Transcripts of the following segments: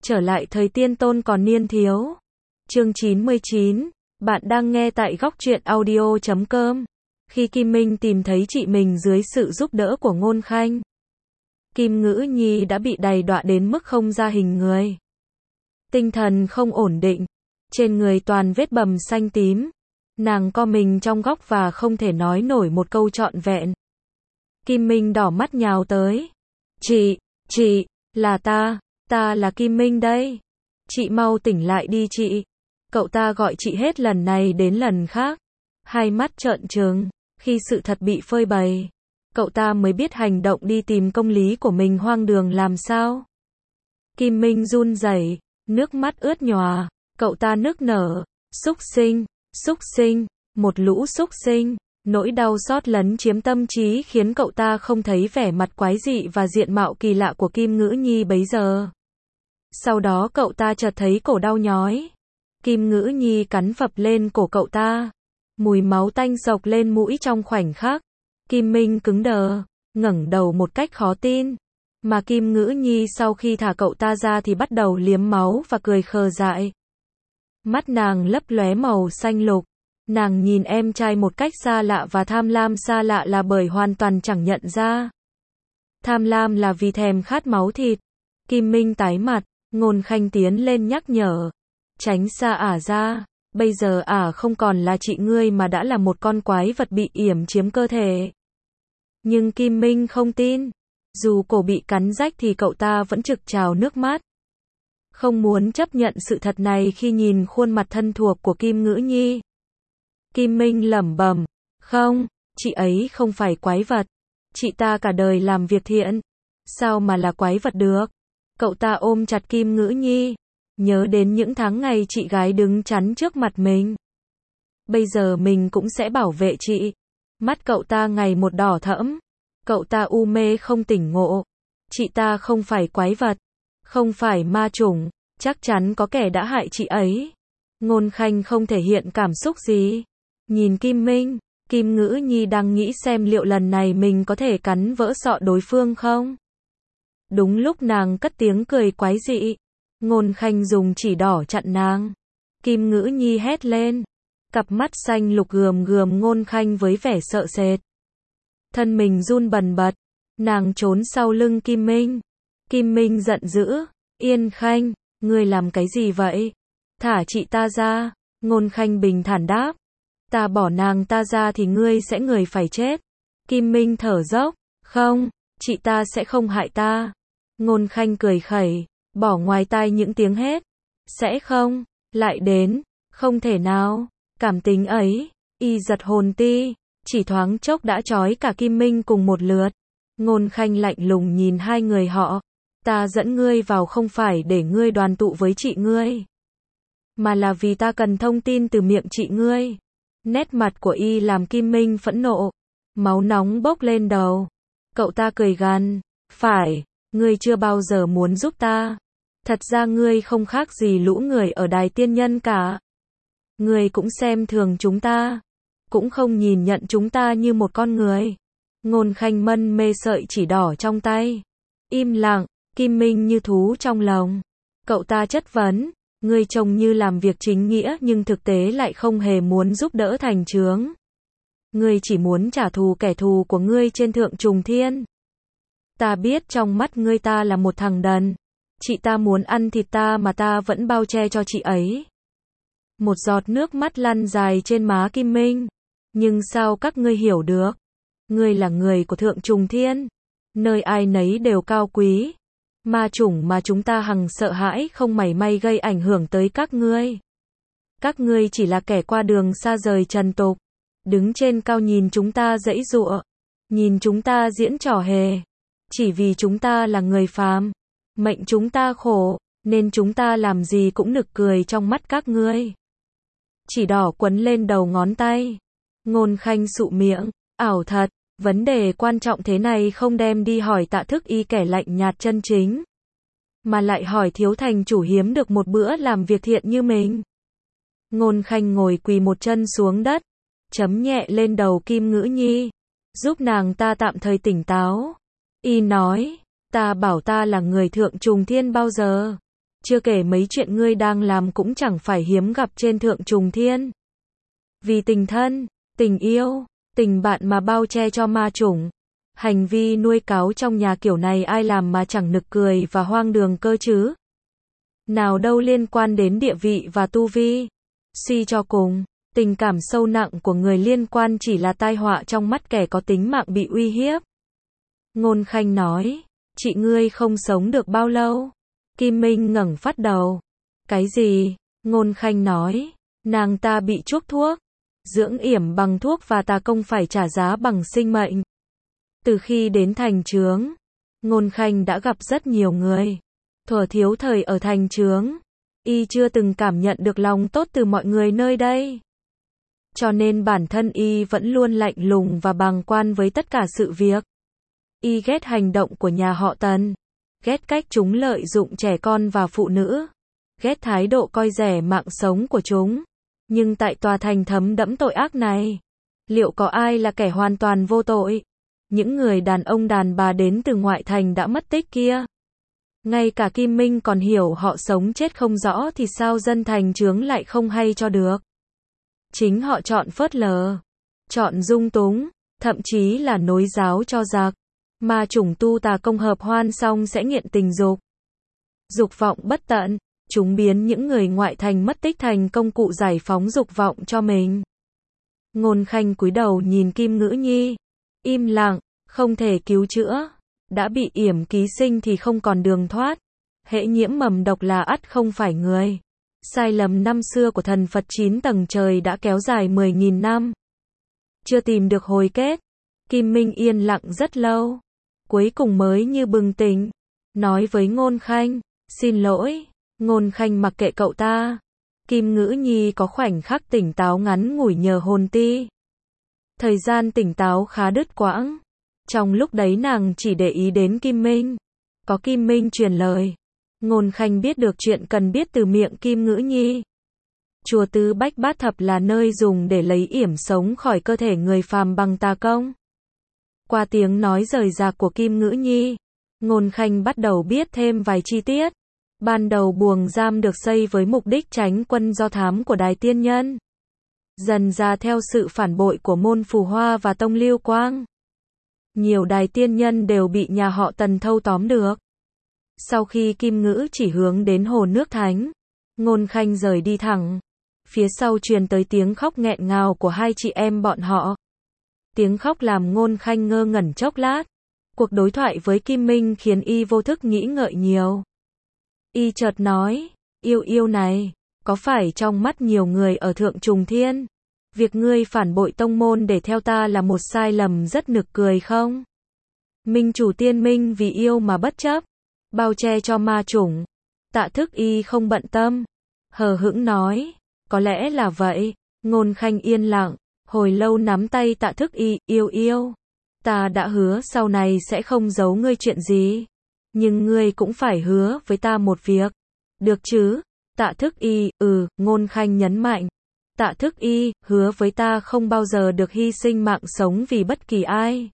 Trở lại thời tiên tôn còn niên thiếu. Chương 99, bạn đang nghe tại góc truyện audio.com. Khi Kim Minh tìm thấy chị mình dưới sự giúp đỡ của Ngôn Khanh, Kim Ngữ Nhi đã bị đày đọa đến mức không ra hình người. Tinh thần không ổn định, trên người toàn vết bầm xanh tím. Nàng co mình trong góc và không thể nói nổi một câu trọn vẹn. Kim Minh đỏ mắt nhào tới. Chị, là ta là Kim Minh đây. Chị mau tỉnh lại đi chị. Cậu ta gọi chị hết lần này đến lần khác. Hai mắt trợn trừng, khi sự thật bị phơi bày. Cậu ta mới biết hành động đi tìm công lý của mình hoang đường làm sao. Kim Minh run rẩy, nước mắt ướt nhòa. Cậu ta nức nở, xúc sinh, một lũ xúc sinh. Nỗi đau xót lấn chiếm tâm trí khiến cậu ta không thấy vẻ mặt quái dị và diện mạo kỳ lạ của Kim Ngữ Nhi bấy giờ. Sau đó cậu ta chợt thấy cổ đau nhói. Kim Ngữ Nhi cắn phập lên cổ cậu ta. Mùi máu tanh sộc lên mũi trong khoảnh khắc. Kim Minh cứng đờ, ngẩng đầu một cách khó tin. Mà Kim Ngữ Nhi sau khi thả cậu ta ra thì bắt đầu liếm máu và cười khờ dại. Mắt nàng lấp lóe màu xanh lục. Nàng nhìn em trai một cách xa lạ và tham lam. Xa lạ là bởi hoàn toàn chẳng nhận ra. Tham lam là vì thèm khát máu thịt. Kim Minh tái mặt, Ngôn Khanh tiến lên nhắc nhở. Tránh xa ả ra, bây giờ ả không còn là chị ngươi mà đã là một con quái vật bị yểm chiếm cơ thể. Nhưng Kim Minh không tin. Dù cổ bị cắn rách thì cậu ta vẫn trực trào nước mắt. Không muốn chấp nhận sự thật này khi nhìn khuôn mặt thân thuộc của Kim Ngữ Nhi. Kim Minh lẩm bẩm, không, chị ấy không phải quái vật. Chị ta cả đời làm việc thiện. Sao mà là quái vật được? Cậu ta ôm chặt Kim Ngữ Nhi. Nhớ đến những tháng ngày chị gái đứng chắn trước mặt mình. Bây giờ mình cũng sẽ bảo vệ chị. Mắt cậu ta ngày một đỏ thẫm. Cậu ta u mê không tỉnh ngộ. Chị ta không phải quái vật. Không phải ma chủng. Chắc chắn có kẻ đã hại chị ấy. Ngôn Khanh không thể hiện cảm xúc gì. Nhìn Kim Minh, Kim Ngữ Nhi đang nghĩ xem liệu lần này mình có thể cắn vỡ sọ đối phương không. Đúng lúc nàng cất tiếng cười quái dị, Ngôn Khanh dùng chỉ đỏ chặn nàng. Kim Ngữ Nhi hét lên. Cặp mắt xanh lục gườm Ngôn Khanh với vẻ sợ sệt. Thân mình run bần bật. Nàng trốn sau lưng Kim Minh. Kim Minh giận dữ. Yên Khanh, ngươi làm cái gì vậy? Thả chị ta ra. Ngôn Khanh bình thản đáp. Ta bỏ nàng ta ra thì ngươi sẽ người phải chết. Kim Minh thở dốc. Không, chị ta sẽ không hại ta. Ngôn Khanh cười khẩy, bỏ ngoài tai những tiếng hét. Sẽ không, lại đến, không thể nào. Cảm tình ấy, y giật hồn ti, chỉ thoáng chốc đã trói cả Kim Minh cùng một lượt. Ngôn Khanh lạnh lùng nhìn hai người họ. Ta dẫn ngươi vào không phải để ngươi đoàn tụ với chị ngươi, mà là vì ta cần thông tin từ miệng chị ngươi. Nét mặt của y làm Kim Minh phẫn nộ. Máu nóng bốc lên đầu. Cậu ta cười gằn. Phải, ngươi chưa bao giờ muốn giúp ta. Thật ra ngươi không khác gì lũ người ở đài tiên nhân cả. Ngươi cũng xem thường chúng ta. Cũng không nhìn nhận chúng ta như một con người. Ngôn Khanh mân mê sợi chỉ đỏ trong tay. Im lặng, Kim Minh như thú trong lồng. Cậu ta chất vấn. Ngươi trông như làm việc chính nghĩa nhưng thực tế lại không hề muốn giúp đỡ thành chướng. Ngươi chỉ muốn trả thù kẻ thù của ngươi trên thượng trùng thiên. Ta biết trong mắt ngươi ta là một thằng đần. Chị ta muốn ăn thịt ta mà ta vẫn bao che cho chị ấy. Một giọt nước mắt lăn dài trên má Kim Minh. Nhưng sao các ngươi hiểu được? Ngươi là người của thượng trùng thiên. Nơi ai nấy đều cao quý. Ma chủng mà chúng ta hằng sợ hãi không mảy may gây ảnh hưởng tới các ngươi. Các ngươi chỉ là kẻ qua đường xa rời trần tục. Đứng trên cao nhìn chúng ta giãy giụa. Nhìn chúng ta diễn trò hề. Chỉ vì chúng ta là người phàm. Mệnh chúng ta khổ, nên chúng ta làm gì cũng nực cười trong mắt các ngươi. Chỉ đỏ quấn lên đầu ngón tay. Ngôn Khanh sụ miệng. Ảo thật. Vấn đề quan trọng thế này không đem đi hỏi Tạ Thức Y kẻ lạnh nhạt chân chính, mà lại hỏi thiếu thành chủ hiếm được một bữa làm việc thiện như mình. Ngôn Khanh ngồi quỳ một chân xuống đất, chấm nhẹ lên đầu Kim Ngữ Nhi, giúp nàng ta tạm thời tỉnh táo. Y nói, ta bảo ta là người thượng trùng thiên bao giờ? chưa kể mấy chuyện ngươi đang làm cũng chẳng phải hiếm gặp trên thượng trùng thiên. Vì tình thân, tình yêu, tình bạn mà bao che cho ma chủng. Hành vi nuôi cáo trong nhà kiểu này ai làm mà chẳng nực cười và hoang đường cơ chứ. Nào đâu liên quan đến địa vị và tu vi. Suy cho cùng, tình cảm sâu nặng của người liên quan chỉ là tai họa trong mắt kẻ có tính mạng bị uy hiếp. Ngôn Khanh nói, chị ngươi không sống được bao lâu. Kim Minh ngẩng phát đầu. Cái gì? Ngôn Khanh nói, nàng ta bị chuốc thuốc. Dưỡng yểm bằng thuốc và tà công phải trả giá bằng sinh mệnh. Từ khi đến thành trướng, Ngôn Khanh đã gặp rất nhiều người. Thuở thiếu thời ở thành trướng, y chưa từng cảm nhận được lòng tốt từ mọi người nơi đây. Cho nên bản thân y vẫn luôn lạnh lùng và bàng quan với tất cả sự việc. Y ghét hành động của nhà họ Tần, ghét cách chúng lợi dụng trẻ con và phụ nữ, ghét thái độ coi rẻ mạng sống của chúng. Nhưng tại tòa thành thấm đẫm tội ác này, liệu có ai là kẻ hoàn toàn vô tội? Những người đàn ông đàn bà đến từ ngoại thành đã mất tích kia. Ngay cả Kim Minh còn hiểu họ sống chết không rõ thì sao dân thành trướng lại không hay cho được. Chính họ chọn phớt lờ, chọn dung túng, thậm chí là nối giáo cho giặc. Ma chủng tu tà công hợp hoan xong sẽ nghiện tình dục. Dục vọng bất tận, chúng biến những người ngoại thành mất tích thành công cụ giải phóng dục vọng cho mình. Ngôn Khanh cúi đầu nhìn Kim Ngữ Nhi, im lặng, không thể cứu chữa. Đã bị yểm ký sinh thì không còn đường thoát. Hễ nhiễm mầm độc là ắt không phải người. Sai lầm năm xưa của thần Phật 9 tầng trời đã kéo dài 10.000 năm. Chưa tìm được hồi kết. Kim Minh yên lặng rất lâu. Cuối cùng mới như bừng tỉnh. Nói với Ngôn Khanh, xin lỗi. Ngôn Khanh mặc kệ cậu ta. Kim Ngữ Nhi có khoảnh khắc tỉnh táo ngắn ngủi nhờ hồn ti. Thời gian tỉnh táo khá đứt quãng. Trong lúc đấy nàng chỉ để ý đến Kim Minh. Có Kim Minh truyền lời. Ngôn Khanh biết được chuyện cần biết từ miệng Kim Ngữ Nhi. Chùa Tứ Bách Bát Thập là nơi dùng để lấy yểm sống khỏi cơ thể người phàm bằng tà công. Qua tiếng nói rời rạc của Kim Ngữ Nhi, Ngôn Khanh bắt đầu biết thêm vài chi tiết. Ban đầu buồng giam được xây với mục đích tránh quân do thám của Đài Tiên Nhân. Dần ra theo sự phản bội của Môn Phù Hoa và Tông Lưu Quang, nhiều Đài Tiên Nhân đều bị nhà họ Tần thâu tóm được. Sau khi Kim Ngữ chỉ hướng đến hồ nước thánh, Ngôn Khanh rời đi thẳng. Phía sau truyền tới tiếng khóc nghẹn ngào của hai chị em bọn họ. Tiếng khóc làm Ngôn Khanh ngơ ngẩn chốc lát. Cuộc đối thoại với Kim Minh khiến y vô thức nghĩ ngợi nhiều. Y chợt nói, yêu yêu này, có phải trong mắt nhiều người ở Thượng Trùng Thiên, việc ngươi phản bội tông môn để theo ta là một sai lầm rất nực cười không? Minh chủ Tiên Minh vì yêu mà bất chấp, bao che cho ma chủng. Tạ Thức Y không bận tâm, hờ hững nói, có lẽ là vậy. Ngôn Khanh yên lặng, hồi lâu nắm tay Tạ Thức Y, yêu yêu. Ta đã hứa sau này sẽ không giấu ngươi chuyện gì. Nhưng ngươi cũng phải hứa với ta một việc. Được chứ? Tạ Thức Y, Ngôn Khanh nhấn mạnh. Tạ Thức Y, hứa với ta không bao giờ được hy sinh mạng sống vì bất kỳ ai.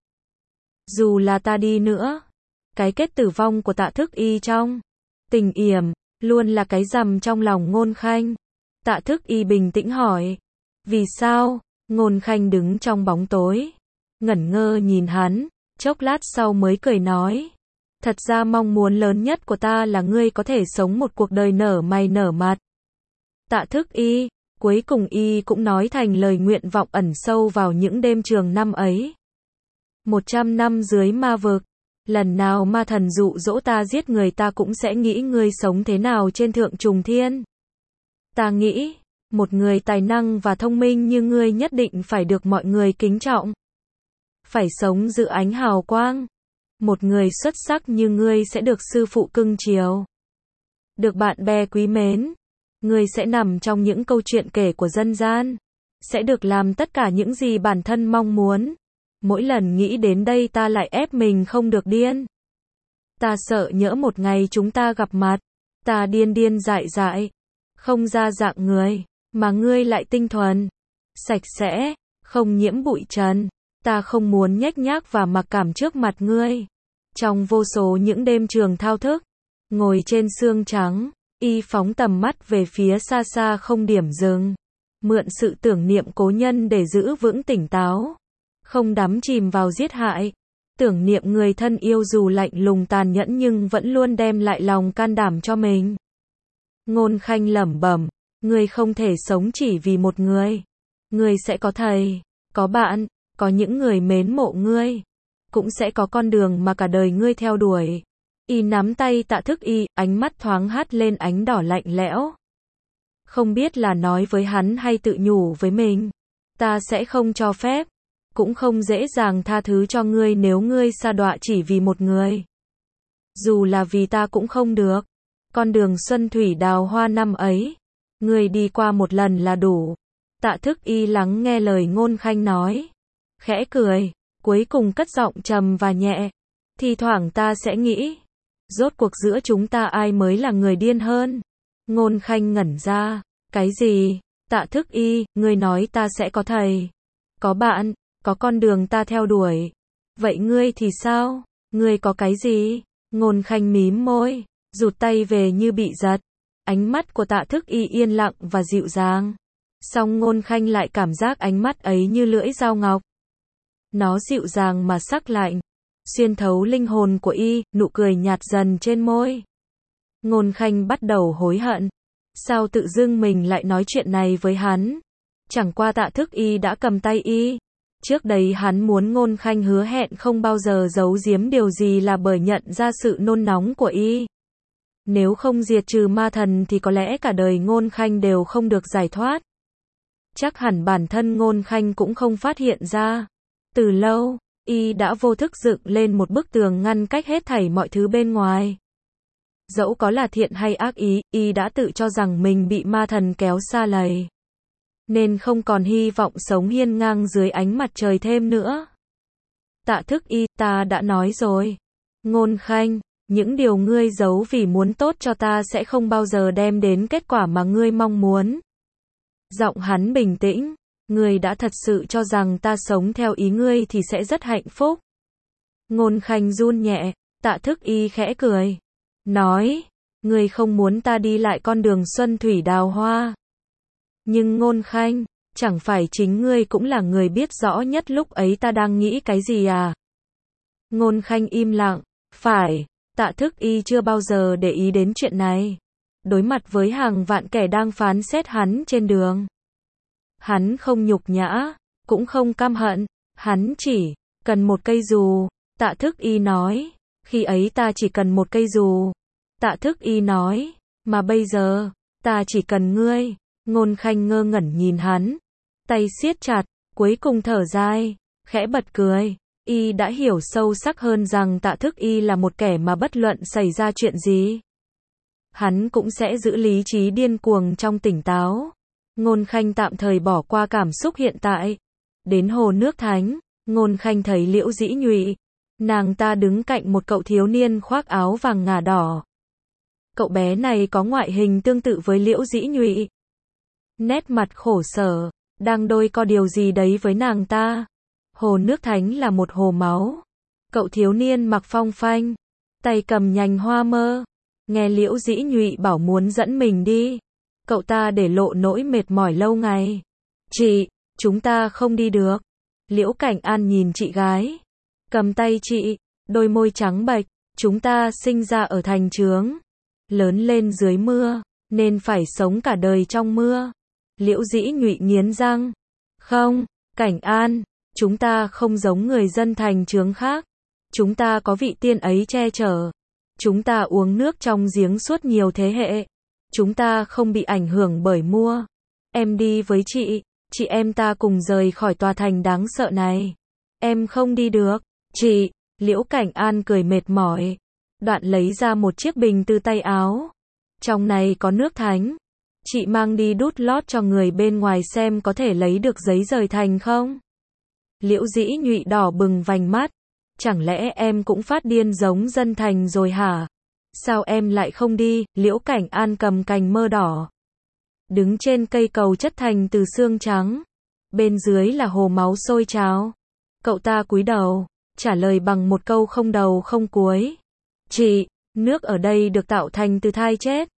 Dù là ta đi nữa. Cái kết tử vong của Tạ Thức Y trong tình yểm, luôn là cái rằm trong lòng Ngôn Khanh. Tạ Thức Y bình tĩnh hỏi. Vì sao? Ngôn Khanh đứng trong bóng tối, ngẩn ngơ nhìn hắn, chốc lát sau mới cười nói. Thật ra mong muốn lớn nhất của ta là ngươi có thể sống một cuộc đời nở mày nở mặt. Tạ Thức Y, cuối cùng y cũng nói thành lời nguyện vọng ẩn sâu vào những đêm trường năm ấy. 100 năm dưới ma vực, lần nào ma thần dụ dỗ ta giết người ta cũng sẽ nghĩ ngươi sống thế nào trên Thượng Trùng Thiên. Ta nghĩ, một người tài năng và thông minh như ngươi nhất định phải được mọi người kính trọng. Phải sống giữa ánh hào quang. Một người xuất sắc như ngươi sẽ được sư phụ cưng chiều, được bạn bè quý mến. Ngươi sẽ nằm trong những câu chuyện kể của dân gian, sẽ được làm tất cả những gì bản thân mong muốn. Mỗi lần nghĩ đến đây ta lại ép mình không được điên. Ta sợ nhỡ một ngày chúng ta gặp mặt, ta điên điên dại dại, không ra dạng người, mà ngươi lại tinh thuần, sạch sẽ, không nhiễm bụi trần. Ta không muốn nhếch nhác và mặc cảm trước mặt ngươi. Trong vô số những đêm trường thao thức, ngồi trên xương trắng, Y phóng tầm mắt về phía xa xa không điểm dừng. Mượn sự tưởng niệm cố nhân để giữ vững tỉnh táo. Không đắm chìm vào giết hại. Tưởng niệm người thân yêu dù lạnh lùng tàn nhẫn nhưng vẫn luôn đem lại lòng can đảm cho mình. Ngôn Khanh lẩm bẩm, ngươi không thể sống chỉ vì một người. Ngươi sẽ có thầy, có bạn, có những người mến mộ ngươi. Cũng sẽ có con đường mà cả đời ngươi theo đuổi. Y nắm tay Tạ Thức Y, ánh mắt thoáng hắt lên ánh đỏ lạnh lẽo. Không biết là nói với hắn hay tự nhủ với mình. Ta sẽ không cho phép, cũng không dễ dàng tha thứ cho ngươi nếu ngươi sa đọa chỉ vì một người. Dù là vì ta cũng không được. Con đường xuân thủy đào hoa năm ấy, ngươi đi qua một lần là đủ. Tạ Thức Y lắng nghe lời Ngôn Khanh nói, khẽ cười, cuối cùng cất giọng trầm và nhẹ. Thì thoảng ta sẽ nghĩ, rốt cuộc giữa chúng ta ai mới là người điên hơn? Ngôn Khanh ngẩn ra, cái gì? Tạ Thức Y, ngươi nói ta sẽ có thầy, có bạn, có con đường ta theo đuổi. Vậy ngươi thì sao? Ngươi có cái gì? Ngôn Khanh mím môi, rụt tay về như bị giật. Ánh mắt của Tạ Thức Y yên lặng và dịu dàng. Song Ngôn Khanh lại cảm giác ánh mắt ấy như lưỡi dao ngọc. Nó dịu dàng mà sắc lạnh, xuyên thấu linh hồn của Y, nụ cười nhạt dần trên môi. Ngôn Khanh bắt đầu hối hận. Sao tự dưng mình lại nói chuyện này với hắn? Chẳng qua Tạ Thức Y đã cầm tay Y. Trước đây hắn muốn Ngôn Khanh hứa hẹn không bao giờ giấu giếm điều gì là bởi nhận ra sự nôn nóng của Y. Nếu không diệt trừ ma thần thì có lẽ cả đời Ngôn Khanh đều không được giải thoát. Chắc hẳn bản thân Ngôn Khanh cũng không phát hiện ra. Từ lâu, Y đã vô thức dựng lên một bức tường ngăn cách hết thảy mọi thứ bên ngoài. Dẫu có là thiện hay ác ý, Y đã tự cho rằng mình bị ma thần kéo xa lầy. Nên không còn hy vọng sống hiên ngang dưới ánh mặt trời thêm nữa. Tạ Thức Y, ta đã nói rồi. Ngôn Khanh, những điều ngươi giấu vì muốn tốt cho ta sẽ không bao giờ đem đến kết quả mà ngươi mong muốn. Giọng hắn bình tĩnh, ngươi đã thật sự cho rằng ta sống theo ý ngươi thì sẽ rất hạnh phúc. Ngôn Khanh run nhẹ, Tạ Thức Y khẽ cười. Nói, ngươi không muốn ta đi lại con đường xuân thủy đào hoa. Nhưng Ngôn Khanh, chẳng phải chính ngươi cũng là người biết rõ nhất lúc ấy ta đang nghĩ cái gì à? Ngôn Khanh im lặng, phải, Tạ Thức Y chưa bao giờ để ý đến chuyện này. Đối mặt với hàng vạn kẻ đang phán xét hắn trên đường. Hắn không nhục nhã, cũng không căm hận, hắn chỉ cần một cây dù. Tạ Thức Y nói, khi ấy ta chỉ cần một cây dù. Tạ Thức Y nói, mà bây giờ, ta chỉ cần ngươi. Ngôn Khanh ngơ ngẩn nhìn hắn, tay siết chặt, cuối cùng thở dài, khẽ bật cười. Y đã hiểu sâu sắc hơn rằng Tạ Thức Y là một kẻ mà bất luận xảy ra chuyện gì, hắn cũng sẽ giữ lý trí điên cuồng trong tỉnh táo. Ngôn Khanh tạm thời bỏ qua cảm xúc hiện tại. Đến hồ nước thánh, Ngôn Khanh thấy Liễu Dĩ Nhụy. Nàng ta đứng cạnh một cậu thiếu niên khoác áo vàng ngà đỏ. Cậu bé này có ngoại hình tương tự với Liễu Dĩ Nhụy. Nét mặt khổ sở, đang đôi co điều gì đấy với nàng ta. Hồ nước thánh là một hồ máu. Cậu thiếu niên mặc phong phanh, tay cầm nhành hoa mơ. Nghe Liễu Dĩ Nhụy bảo muốn dẫn mình đi, cậu ta để lộ nỗi mệt mỏi lâu ngày. Chị, chúng ta không đi được. Liễu Cảnh An nhìn chị gái, cầm tay chị, đôi môi trắng bệch. Chúng ta sinh ra ở thành trướng, lớn lên dưới mưa, nên phải sống cả đời trong mưa. Liễu Dĩ Nhụy nghiến răng. Không, Cảnh An, chúng ta không giống người dân thành trướng khác. Chúng ta có vị tiên ấy che chở. Chúng ta uống nước trong giếng suốt nhiều thế hệ. Chúng ta không bị ảnh hưởng bởi mưa. Em đi với chị em ta cùng rời khỏi tòa thành đáng sợ này. Em không đi được. Chị, Liễu Cảnh An cười mệt mỏi. Đoạn lấy ra một chiếc bình từ tay áo. Trong này có nước thánh. Chị mang đi đút lót cho người bên ngoài xem có thể lấy được giấy rời thành không? Liễu Dĩ Nhụy đỏ bừng vành mắt. Chẳng lẽ em cũng phát điên giống dân thành rồi hả? Sao em lại không đi? Liễu Cảnh An cầm cành mơ đỏ, đứng trên cây cầu chất thành từ xương trắng. Bên dưới là hồ máu sôi trào. Cậu ta cúi đầu, trả lời bằng một câu không đầu không cuối. Chị, nước ở đây được tạo thành từ thai chết.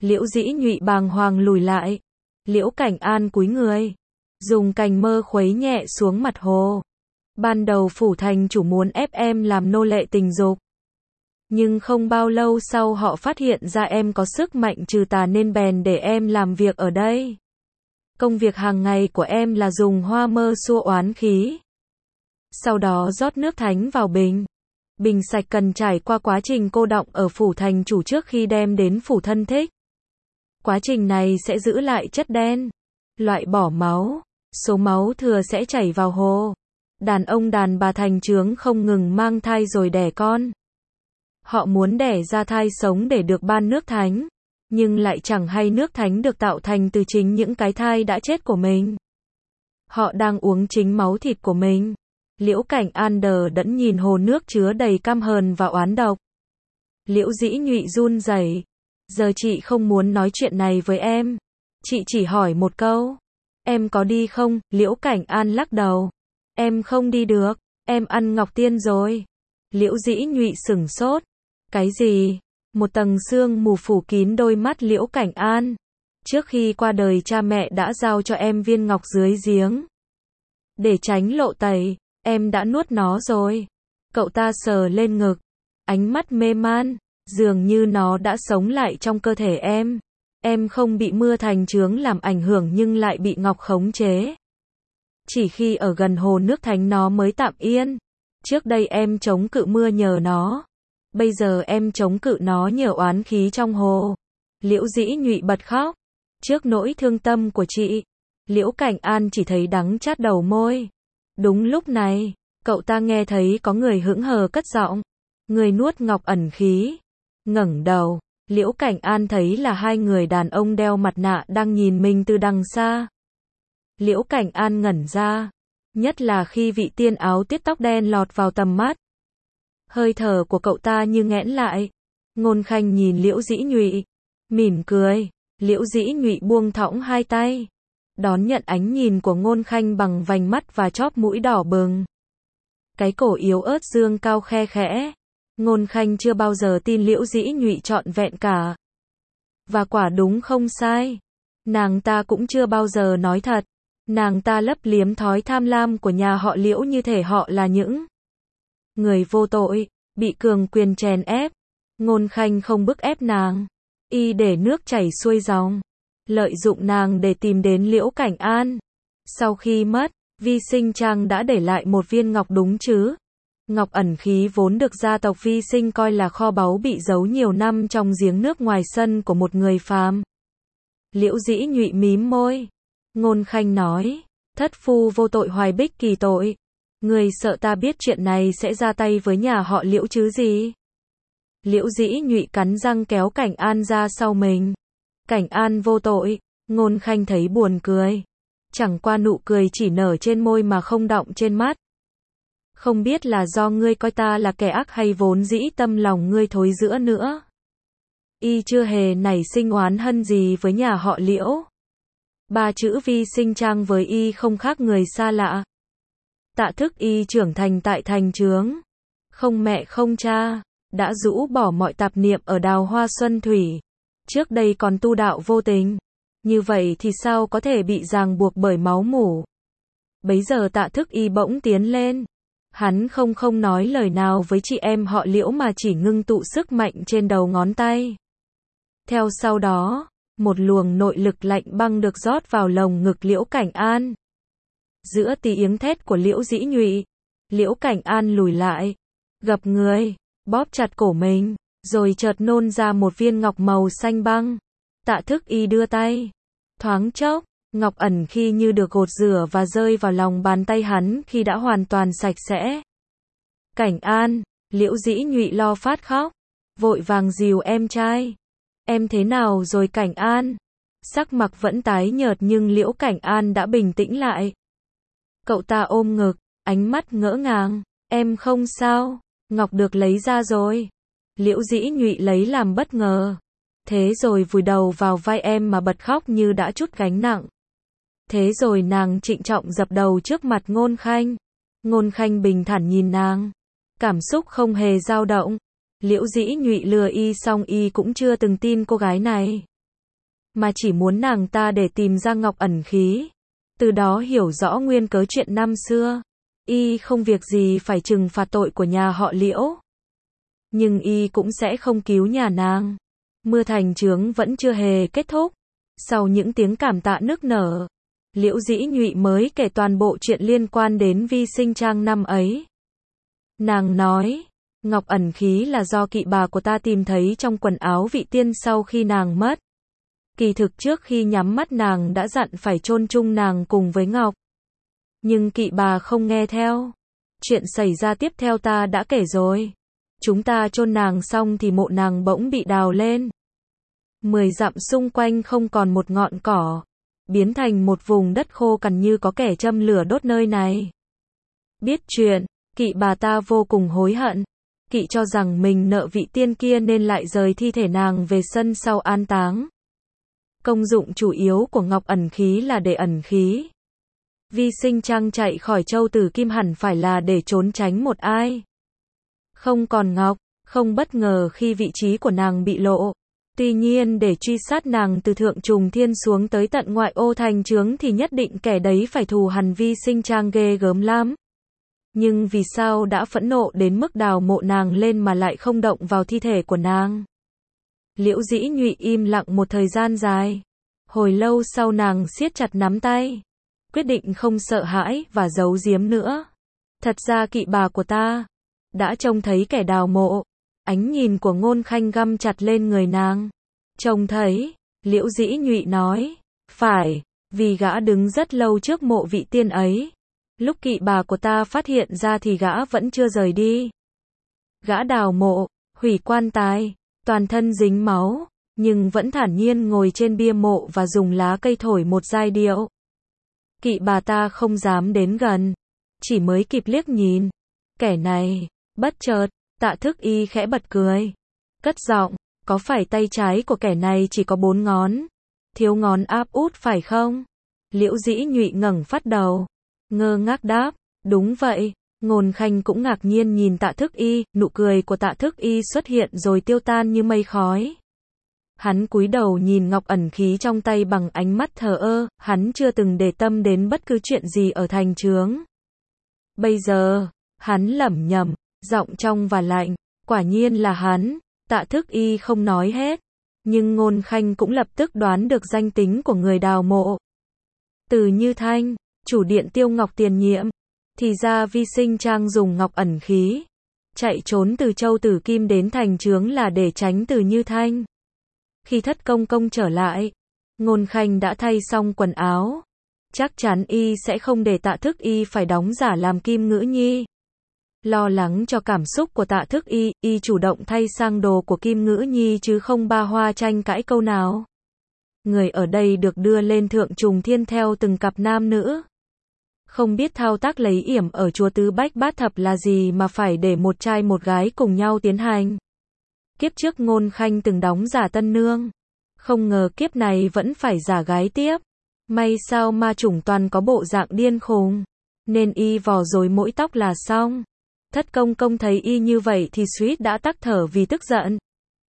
Liễu Dĩ Nhụy bàng hoàng lùi lại. Liễu Cảnh An cúi người, dùng cành mơ khuấy nhẹ xuống mặt hồ. Ban đầu phủ thành chủ muốn ép em làm nô lệ tình dục. Nhưng không bao lâu sau họ phát hiện ra em có sức mạnh trừ tà nên bèn để em làm việc ở đây. Công việc hàng ngày của em là dùng hoa mơ xua oán khí. Sau đó rót nước thánh vào bình. Bình sạch cần trải qua quá trình cô đọng ở phủ thành chủ trước khi đem đến phủ thân thích. Quá trình này sẽ giữ lại chất đen, loại bỏ máu, số máu thừa sẽ chảy vào hồ. Đàn ông đàn bà thành chướng không ngừng mang thai rồi đẻ con. Họ muốn đẻ ra thai sống để được ban nước thánh, nhưng lại chẳng hay nước thánh được tạo thành từ chính những cái thai đã chết của mình. Họ đang uống chính máu thịt của mình. Liễu Cảnh An đờ đẫn nhìn hồ nước chứa đầy căm hờn và oán độc. Liễu Dĩ Nhụy run rẩy. Giờ chị không muốn nói chuyện này với em. Chị chỉ hỏi một câu. Em có đi không? Liễu Cảnh An lắc đầu. Em không đi được. Em ăn ngọc tiên rồi. Liễu Dĩ Nhụy sửng sốt. Cái gì? Một tầng sương mù phủ kín đôi mắt Liễu Cảnh An. Trước khi qua đời cha mẹ đã giao cho em viên ngọc dưới giếng. Để tránh lộ tẩy, em đã nuốt nó rồi. Cậu ta sờ lên ngực. Ánh mắt mê man. Dường như nó đã sống lại trong cơ thể em. Em không bị mưa thành chướng làm ảnh hưởng nhưng lại bị ngọc khống chế. Chỉ khi ở gần hồ nước thánh nó mới tạm yên. Trước đây em chống cự mưa nhờ nó. Bây giờ em chống cự nó nhờ oán khí trong hồ. Liễu Dĩ Nhụy bật khóc. Trước nỗi thương tâm của chị, Liễu Cảnh An chỉ thấy đắng chát đầu môi. Đúng lúc này, cậu ta nghe thấy có người hững hờ cất giọng. Người nuốt ngọc ẩn khí. Ngẩng đầu, Liễu Cảnh An thấy là hai người đàn ông đeo mặt nạ đang nhìn mình từ đằng xa. Liễu Cảnh An ngẩn ra, nhất là khi vị tiên áo tiết tóc đen lọt vào tầm mắt. Hơi thở của cậu ta như nghẽn lại. Ngôn Khanh nhìn Liễu Dĩ Nhụy, mỉm cười. Liễu Dĩ Nhụy buông thõng hai tay, đón nhận ánh nhìn của Ngôn Khanh bằng vành mắt và chóp mũi đỏ bừng. Cái cổ yếu ớt dương cao khe khẽ. Ngôn Khanh chưa bao giờ tin Liễu Dĩ Nhụy trọn vẹn cả. Và quả đúng không sai. Nàng ta cũng chưa bao giờ nói thật. Nàng ta lấp liếm thói tham lam của nhà họ Liễu như thể họ là những người vô tội, bị cường quyền chèn ép. Ngôn Khanh không bức ép nàng. Y để nước chảy xuôi dòng. Lợi dụng nàng để tìm đến Liễu Cảnh An. Sau khi mất, Vi Sinh Trang đã để lại một viên ngọc đúng chứ. Ngọc ẩn khí vốn được gia tộc Vi Sinh coi là kho báu bị giấu nhiều năm trong giếng nước ngoài sân của một người phàm. Liễu Dĩ Nhụy mím môi. Ngôn Khanh nói, thất phu vô tội hoài bích kỳ tội. Người sợ ta biết chuyện này sẽ ra tay với nhà họ Liễu chứ gì? Liễu Dĩ Nhụy cắn răng kéo Cảnh An ra sau mình. Cảnh An vô tội. Ngôn Khanh thấy buồn cười. Chẳng qua nụ cười chỉ nở trên môi mà không đọng trên mắt. Không biết là do ngươi coi ta là kẻ ác hay vốn dĩ tâm lòng ngươi thối rữa nữa. Y chưa hề nảy sinh oán hận gì với nhà họ Liễu. Ba chữ Vi Sinh Trang với Y không khác người xa lạ. Tạ Thức Y trưởng thành tại thành chướng. Không mẹ không cha. Đã rũ bỏ mọi tạp niệm ở Đào Hoa Xuân Thủy. Trước đây còn tu đạo vô tình. Như vậy thì sao có thể bị ràng buộc bởi máu mủ. Bấy giờ Tạ Thức Y bỗng tiến lên. Hắn không nói lời nào với chị em họ Liễu mà chỉ ngưng tụ sức mạnh trên đầu ngón tay. Theo sau đó, một luồng nội lực lạnh băng được rót vào lồng ngực Liễu Cảnh An. Giữa tiếng thét của Liễu Dĩ Nhụy, Liễu Cảnh An lùi lại, gập người, bóp chặt cổ mình, rồi chợt nôn ra một viên ngọc màu xanh băng. Tạ Thức Y đưa tay, thoáng chốc, ngọc ẩn khi như được gột rửa và rơi vào lòng bàn tay hắn khi đã hoàn toàn sạch sẽ. Cảnh An, Liễu Dĩ Nhụy lo phát khóc, vội vàng dìu em trai. Em thế nào rồi Cảnh An? Sắc mặt vẫn tái nhợt nhưng Liễu Cảnh An đã bình tĩnh lại. Cậu ta ôm ngực, ánh mắt ngỡ ngàng. Em không sao, ngọc được lấy ra rồi. Liễu Dĩ Nhụy lấy làm bất ngờ. Thế rồi vùi đầu vào vai em mà bật khóc như đã trút gánh nặng. Thế rồi nàng trịnh trọng dập đầu trước mặt Ngôn Khanh. Ngôn Khanh bình thản nhìn nàng. Cảm xúc không hề dao động. Liễu Dĩ Nhụy lừa Y xong Y cũng chưa từng tin cô gái này. mà chỉ muốn nàng ta để tìm ra ngọc ẩn khí. Từ đó hiểu rõ nguyên cớ chuyện năm xưa. Y không việc gì phải trừng phạt tội của nhà họ Liễu. Nhưng y cũng sẽ không cứu nhà nàng. Mưa thành chướng vẫn chưa hề kết thúc. Sau những tiếng cảm tạ nức nở, Liễu Dĩ Nhụy mới kể toàn bộ chuyện liên quan đến Vi Sinh Trang năm ấy. Nàng nói, ngọc ẩn khí là do kỵ bà của ta tìm thấy trong quần áo vị tiên sau khi nàng mất. Kỳ thực trước khi nhắm mắt nàng đã dặn phải chôn chung nàng cùng với ngọc. Nhưng kỵ bà không nghe theo. Chuyện xảy ra tiếp theo ta đã kể rồi. Chúng ta chôn nàng xong thì mộ nàng bỗng bị đào lên. 10 dặm xung quanh không còn một ngọn cỏ, biến thành một vùng đất khô cằn như có kẻ châm lửa đốt nơi này. Biết chuyện, kỵ bà ta vô cùng hối hận. Kỵ cho rằng mình nợ vị tiên kia nên lại rời thi thể nàng về sân sau an táng. Công dụng chủ yếu của ngọc ẩn khí là để ẩn khí. Vi Sinh Trang chạy khỏi Châu Tử Kim hẳn phải là để trốn tránh một ai. Không còn ngọc, không bất ngờ khi vị trí của nàng bị lộ. Tuy nhiên để truy sát nàng từ Thượng Trùng Thiên xuống tới tận ngoại ô thành chướng thì nhất định kẻ đấy phải thù hằn Vi Sinh Trang ghê gớm lắm. Nhưng vì sao đã phẫn nộ đến mức đào mộ nàng lên mà lại không động vào thi thể của nàng? Liễu Dĩ Nhụy im lặng một thời gian dài. Hồi lâu sau nàng siết chặt nắm tay. Quyết định không sợ hãi và giấu giếm nữa. Thật ra kỵ bà của ta đã trông thấy kẻ đào mộ. Ánh nhìn của Ngôn Khanh găm chặt lên người nàng. Trông thấy, Liễu Dĩ Nhụy nói. Phải, vì gã đứng rất lâu trước mộ vị tiên ấy. Lúc kỵ bà của ta phát hiện ra thì gã vẫn chưa rời đi. Gã đào mộ, hủy quan tài, toàn thân dính máu, nhưng vẫn thản nhiên ngồi trên bia mộ và dùng lá cây thổi một giai điệu. Kỵ bà ta không dám đến gần, chỉ mới kịp liếc nhìn. Kẻ này, bất chợt, Tạ Thức Y khẽ bật cười. Cất giọng, có phải tay trái của kẻ này chỉ có 4 ngón? Thiếu ngón áp út phải không? Liễu Dĩ Nhụy ngẩng phát đầu. Ngơ ngác đáp, đúng vậy. Ngôn Khanh cũng ngạc nhiên nhìn Tạ Thức Y, nụ cười của Tạ Thức Y xuất hiện rồi tiêu tan như mây khói. Hắn cúi đầu nhìn ngọc ẩn khí trong tay bằng ánh mắt thờ ơ, hắn chưa từng để tâm đến bất cứ chuyện gì ở thành chướng. Bây giờ, hắn lẩm nhẩm, giọng trong và lạnh, quả nhiên là hắn. Tạ Thức Y không nói hết, nhưng Ngôn Khanh cũng lập tức đoán được danh tính của người đào mộ. Từ Như Thanh, chủ điện Tiêu Ngọc tiền nhiệm. Thì ra Vi Sinh Trang dùng ngọc ẩn khí chạy trốn từ Châu Tử Kim đến thành chướng là để tránh Từ Như Thanh. Khi Thất Công Công trở lại, Ngôn Khanh đã thay xong quần áo. Chắc chắn y sẽ không để Tạ Thức Y phải đóng giả làm Kim Ngữ Nhi. Lo lắng cho cảm xúc của Tạ Thức Y, y chủ động thay sang đồ của Kim Ngữ Nhi chứ không ba hoa tranh cãi câu nào. Người ở đây được đưa lên Thượng Trùng Thiên theo từng cặp nam nữ. Không biết thao tác lấy yểm ở chùa Tứ Bách Bát Thập là gì mà phải để một trai một gái cùng nhau tiến hành. Kiếp trước Ngôn Khanh từng đóng giả tân nương. Không ngờ kiếp này vẫn phải giả gái tiếp. May sao ma chủng toàn có bộ dạng điên khùng. Nên y vò rồi mỗi tóc là xong. Thất Công Công thấy y như vậy thì suýt đã tắc thở vì tức giận.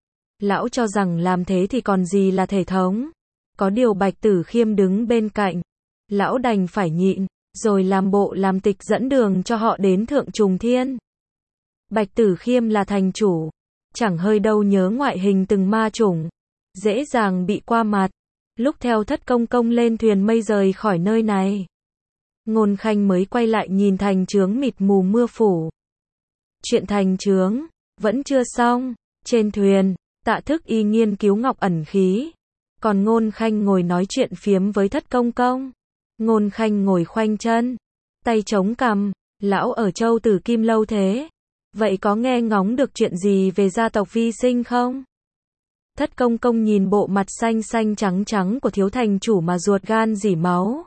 Lão cho rằng làm thế thì còn gì là thể thống. Có điều Bạch Tử Khiêm đứng bên cạnh. Lão đành phải nhịn, rồi làm bộ làm tịch dẫn đường cho họ đến Thượng Trùng Thiên. Bạch Tử Khiêm là thành chủ. Chẳng hơi đâu nhớ ngoại hình từng ma chủng. Dễ dàng bị qua mặt. Lúc theo Thất Công Công lên thuyền mây rời khỏi nơi này. Ngôn Khanh mới quay lại nhìn thành chướng mịt mù mưa phủ. Chuyện thành chướng vẫn chưa xong. Trên thuyền, Tạ Thức Y nghiên cứu ngọc ẩn khí. Còn Ngôn Khanh ngồi nói chuyện phiếm với Thất Công Công. Ngôn Khanh ngồi khoanh chân, tay chống cằm. Lão ở Châu Tử Kim lâu thế. Vậy có nghe ngóng được chuyện gì về gia tộc Vi Sinh không? Thất Công Công nhìn bộ mặt xanh xanh trắng trắng của thiếu thành chủ mà ruột gan rỉ máu.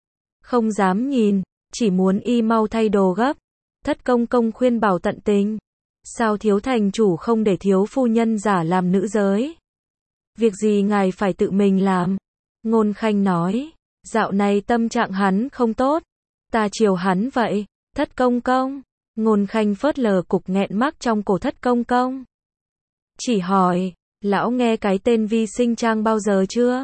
Không dám nhìn, chỉ muốn y mau thay đồ gấp. Thất Công Công khuyên bảo tận tình. Sao thiếu thành chủ không để thiếu phu nhân giả làm nữ giới? Việc gì ngài phải tự mình làm? Ngôn Khanh nói, dạo này tâm trạng hắn không tốt. Ta chiều hắn vậy. Thất Công Công. Ngôn Khanh phớt lờ cục nghẹn mắc trong cổ Thất Công Công. Chỉ hỏi, lão nghe cái tên Vi Sinh Trang bao giờ chưa?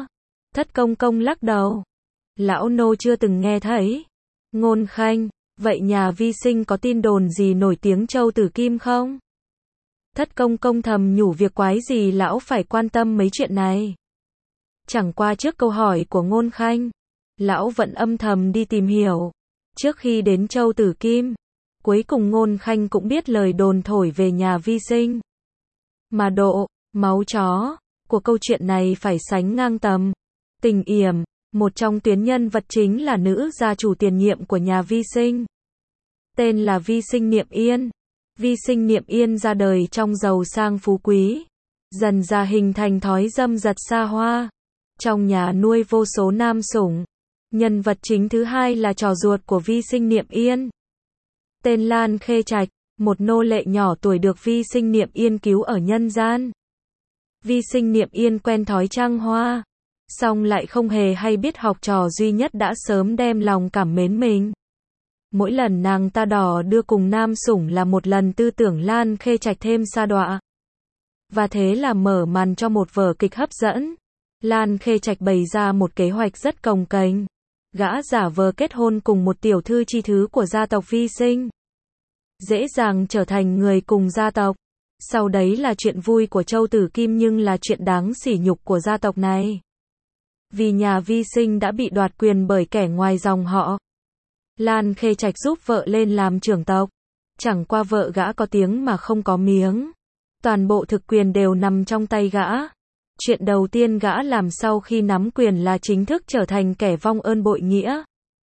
Thất công công lắc đầu. Lão nô chưa từng nghe thấy. Ngôn Khanh, vậy nhà vi sinh có tin đồn gì nổi tiếng Châu Tử Kim không? Thất công công thầm nhủ việc quái gì lão phải quan tâm mấy chuyện này. Chẳng qua trước câu hỏi của Ngôn Khanh, lão vẫn âm thầm đi tìm hiểu. Trước khi đến Châu Tử Kim, cuối cùng Ngôn Khanh cũng biết lời đồn thổi về nhà vi sinh. Mà độ, máu chó, của câu chuyện này phải sánh ngang tầm. Tình yểm, một trong tuyến nhân vật chính là nữ gia chủ tiền nhiệm của nhà vi sinh. Tên là Vi Sinh Niệm Yên. Vi Sinh Niệm Yên ra đời trong giàu sang phú quý, dần ra hình thành thói dâm dật xa hoa. Trong nhà nuôi vô số nam sủng. Nhân vật chính thứ hai là trò ruột của Vi Sinh Niệm Yên. Tên Lan Khê Trạch, một nô lệ nhỏ tuổi được Vi Sinh Niệm Yên cứu ở nhân gian. Vi Sinh Niệm Yên quen thói trăng hoa, song lại không hề hay biết học trò duy nhất đã sớm đem lòng cảm mến mình. Mỗi lần nàng ta đỏ đưa cùng nam sủng là một lần tư tưởng Lan Khê Trạch thêm sa đọa. Và thế là mở màn cho một vở kịch hấp dẫn. Lan Khê Trạch bày ra một kế hoạch rất cồng kềnh. Gã giả vờ kết hôn cùng một tiểu thư chi thứ của gia tộc Vi Sinh, dễ dàng trở thành người cùng gia tộc. Sau đấy là chuyện vui của Châu Tử Kim nhưng là chuyện đáng sỉ nhục của gia tộc này. Vì nhà Vi Sinh đã bị đoạt quyền bởi kẻ ngoài dòng họ. Lan Khê Trạch giúp vợ lên làm trưởng tộc. Chẳng qua vợ gã có tiếng mà không có miếng. Toàn bộ thực quyền đều nằm trong tay gã. Chuyện đầu tiên gã làm sau khi nắm quyền là chính thức trở thành kẻ vong ơn bội nghĩa.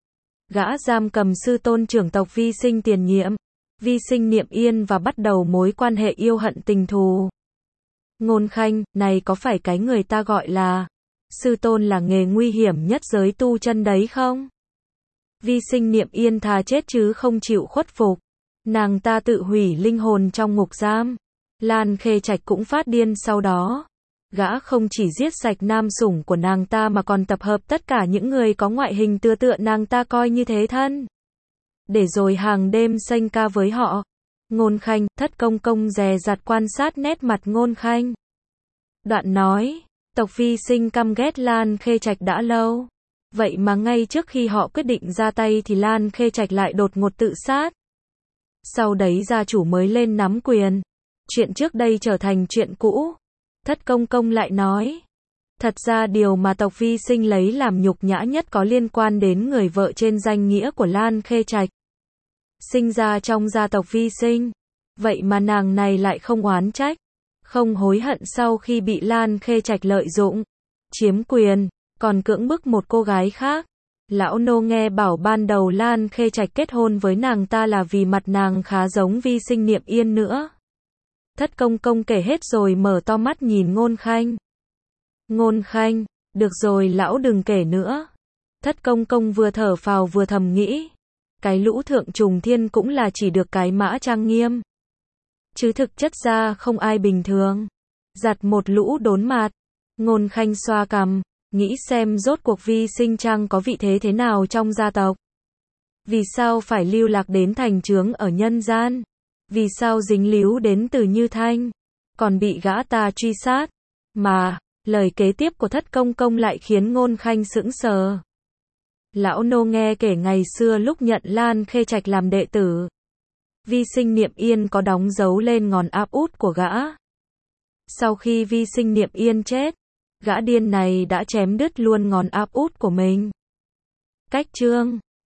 Gã giam cầm sư tôn trưởng tộc Vi Sinh tiền nhiệm, Vi Sinh Niệm Yên và bắt đầu mối quan hệ yêu hận tình thù. Ngôn Khanh, này có phải cái người ta gọi là sư tôn là nghề nguy hiểm nhất giới tu chân đấy không? Vi Sinh Niệm Yên thà chết chứ không chịu khuất phục. Nàng ta tự hủy linh hồn trong ngục giam. Lan Khê Trạch cũng phát điên sau đó. Gã không chỉ giết sạch nam sủng của nàng ta mà còn tập hợp tất cả những người có ngoại hình tựa nàng ta coi như thế thân. Để rồi hàng đêm sanh ca với họ. Ngôn Khanh, Thất công công dè dặt quan sát nét mặt Ngôn Khanh. Đoạn nói, tộc Vi Sinh căm ghét Lan Khê Trạch đã lâu. Vậy mà ngay trước khi họ quyết định ra tay thì Lan Khê Trạch lại đột ngột tự sát. Sau đấy gia chủ mới lên nắm quyền. Chuyện trước đây trở thành chuyện cũ. Thất công công lại nói. Thật ra điều mà tộc Vi Sinh lấy làm nhục nhã nhất có liên quan đến người vợ trên danh nghĩa của Lan Khê Trạch. Sinh ra trong gia tộc Vi Sinh. Vậy mà nàng này lại không oán trách, không hối hận sau khi bị Lan Khê Trạch lợi dụng, chiếm quyền, còn cưỡng bức một cô gái khác. Lão nô nghe bảo ban đầu Lan Khê Trạch kết hôn với nàng ta là vì mặt nàng khá giống Vi Sinh Niệm Yên nữa. Thất công công kể hết rồi mở to mắt nhìn Ngôn Khanh. Ngôn Khanh, được rồi lão đừng kể nữa. Thất công công vừa thở phào vừa thầm nghĩ. Cái lũ thượng trùng thiên cũng là chỉ được cái mã trang nghiêm. Chứ thực chất ra không ai bình thường. Giặt một lũ đốn mạt. Ngôn Khanh xoa cằm, nghĩ xem rốt cuộc Vi Sinh Trang có vị thế thế nào trong gia tộc. Vì sao phải lưu lạc đến thành chướng ở nhân gian? Vì sao dính líu đến Từ Như Thanh? Còn bị gã ta truy sát? Mà, lời kế tiếp của Thất công công lại khiến Ngôn Khanh sững sờ. Lão nô nghe kể ngày xưa lúc nhận Lan Khê Trạch làm đệ tử, Vi Sinh Niệm Yên có đóng dấu lên ngón áp út của gã. Sau khi Vi Sinh Niệm Yên chết, gã điên này đã chém đứt luôn ngón áp út của mình. Cách chương